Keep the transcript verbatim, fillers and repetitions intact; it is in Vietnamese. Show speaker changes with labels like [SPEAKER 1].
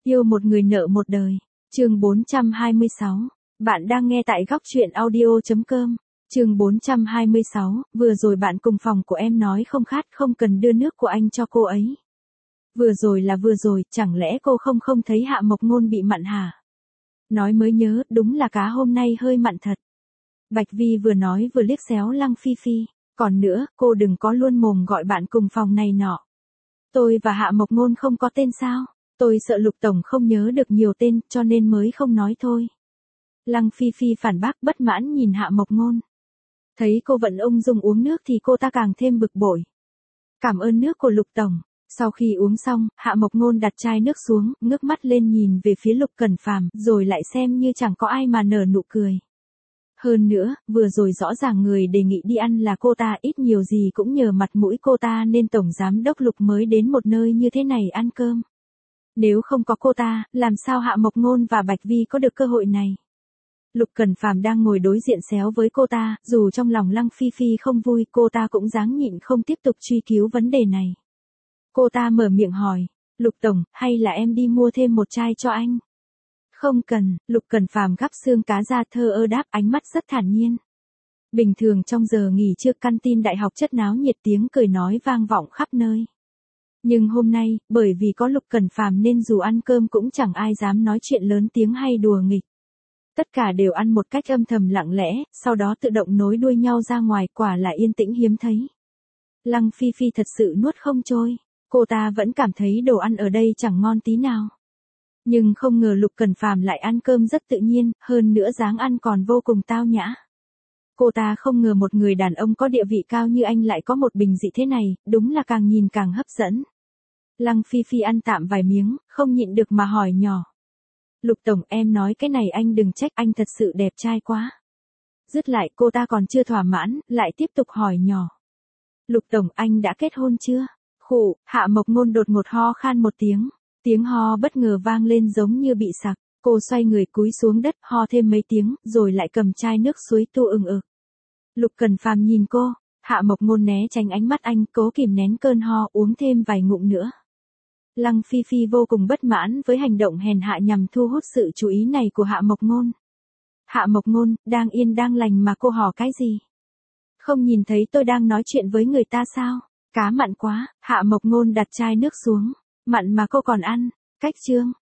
[SPEAKER 1] Yêu một người nợ một đời. Chương bốn trăm hai mươi sáu. Bạn đang nghe tại góc truyện audio chấm com. Chương bốn trăm hai mươi sáu, vừa rồi bạn cùng phòng của em nói không khát không cần đưa nước của anh cho cô ấy. Vừa rồi là vừa rồi, chẳng lẽ cô không không thấy Hạ Mộc Ngôn bị mặn hả? Nói mới nhớ, đúng là cá hôm nay hơi mặn thật. Bạch Vi vừa nói vừa liếc xéo Lăng Phi Phi. Còn nữa, cô đừng có luôn mồm gọi bạn cùng phòng này nọ. Tôi và Hạ Mộc Ngôn không có tên sao? Tôi sợ Lục Tổng không nhớ được nhiều tên, cho nên mới không nói thôi. Lăng Phi Phi phản bác bất mãn nhìn Hạ Mộc Ngôn. Thấy cô vẫn ung dung uống nước thì cô ta càng thêm bực bội. Cảm ơn nước của Lục Tổng. Sau khi uống xong, Hạ Mộc Ngôn đặt chai nước xuống, ngước mắt lên nhìn về phía Lục Cẩn Phàm, rồi lại xem như chẳng có ai mà nở nụ cười. Hơn nữa, vừa rồi rõ ràng người đề nghị đi ăn là cô ta, ít nhiều gì cũng nhờ mặt mũi cô ta nên Tổng Giám Đốc Lục mới đến một nơi như thế này ăn cơm. Nếu không có cô ta, làm sao Hạ Mộc Ngôn và Bạch Vi có được cơ hội này? Lục Cẩn Phàm đang ngồi đối diện xéo với cô ta, dù trong lòng Lăng Phi Phi không vui, cô ta cũng dáng nhịn không tiếp tục truy cứu vấn đề này. Cô ta mở miệng hỏi, Lục Tổng, hay là em đi mua thêm một chai cho anh? Không cần, Lục Cẩn Phàm gắp xương cá ra thờ ơ đáp, ánh mắt rất thản nhiên. Bình thường trong giờ nghỉ trưa căn tin đại học chất náo nhiệt, tiếng cười nói vang vọng khắp nơi. Nhưng hôm nay, bởi vì có Lục Cẩn Phàm nên dù ăn cơm cũng chẳng ai dám nói chuyện lớn tiếng hay đùa nghịch. Tất cả đều ăn một cách âm thầm lặng lẽ, sau đó tự động nối đuôi nhau ra ngoài, quả là yên tĩnh hiếm thấy. Lăng Phi Phi thật sự nuốt không trôi, cô ta vẫn cảm thấy đồ ăn ở đây chẳng ngon tí nào. Nhưng không ngờ Lục Cẩn Phàm lại ăn cơm rất tự nhiên, hơn nữa dáng ăn còn vô cùng tao nhã. Cô ta không ngờ một người đàn ông có địa vị cao như anh lại có một bình dị thế này, đúng là càng nhìn càng hấp dẫn. Lăng Phi Phi ăn tạm vài miếng, không nhịn được mà hỏi nhỏ. Lục Tổng, em nói cái này anh đừng trách, anh thật sự đẹp trai quá. Dứt lại cô ta còn chưa thỏa mãn, lại tiếp tục hỏi nhỏ. Lục Tổng, anh đã kết hôn chưa? Khụ, Hạ Mộc Ngôn đột ngột ho khan một tiếng. Tiếng ho bất ngờ vang lên giống như bị sặc. Cô xoay người cúi xuống đất, ho thêm mấy tiếng, rồi lại cầm chai nước suối tu ừng ực. Lục Cẩn Phàm nhìn cô, Hạ Mộc Ngôn né tránh ánh mắt anh, cố kìm nén cơn ho, uống thêm vài ngụm nữa. Lăng Phi Phi vô cùng bất mãn với hành động hèn hạ nhằm thu hút sự chú ý này của Hạ Mộc Ngôn. Hạ Mộc Ngôn, đang yên đang lành mà cô hò cái gì? Không nhìn thấy tôi đang nói chuyện với người ta sao? Cá mặn quá, Hạ Mộc Ngôn đặt chai nước xuống. Mặn mà cô còn ăn. Cách chương.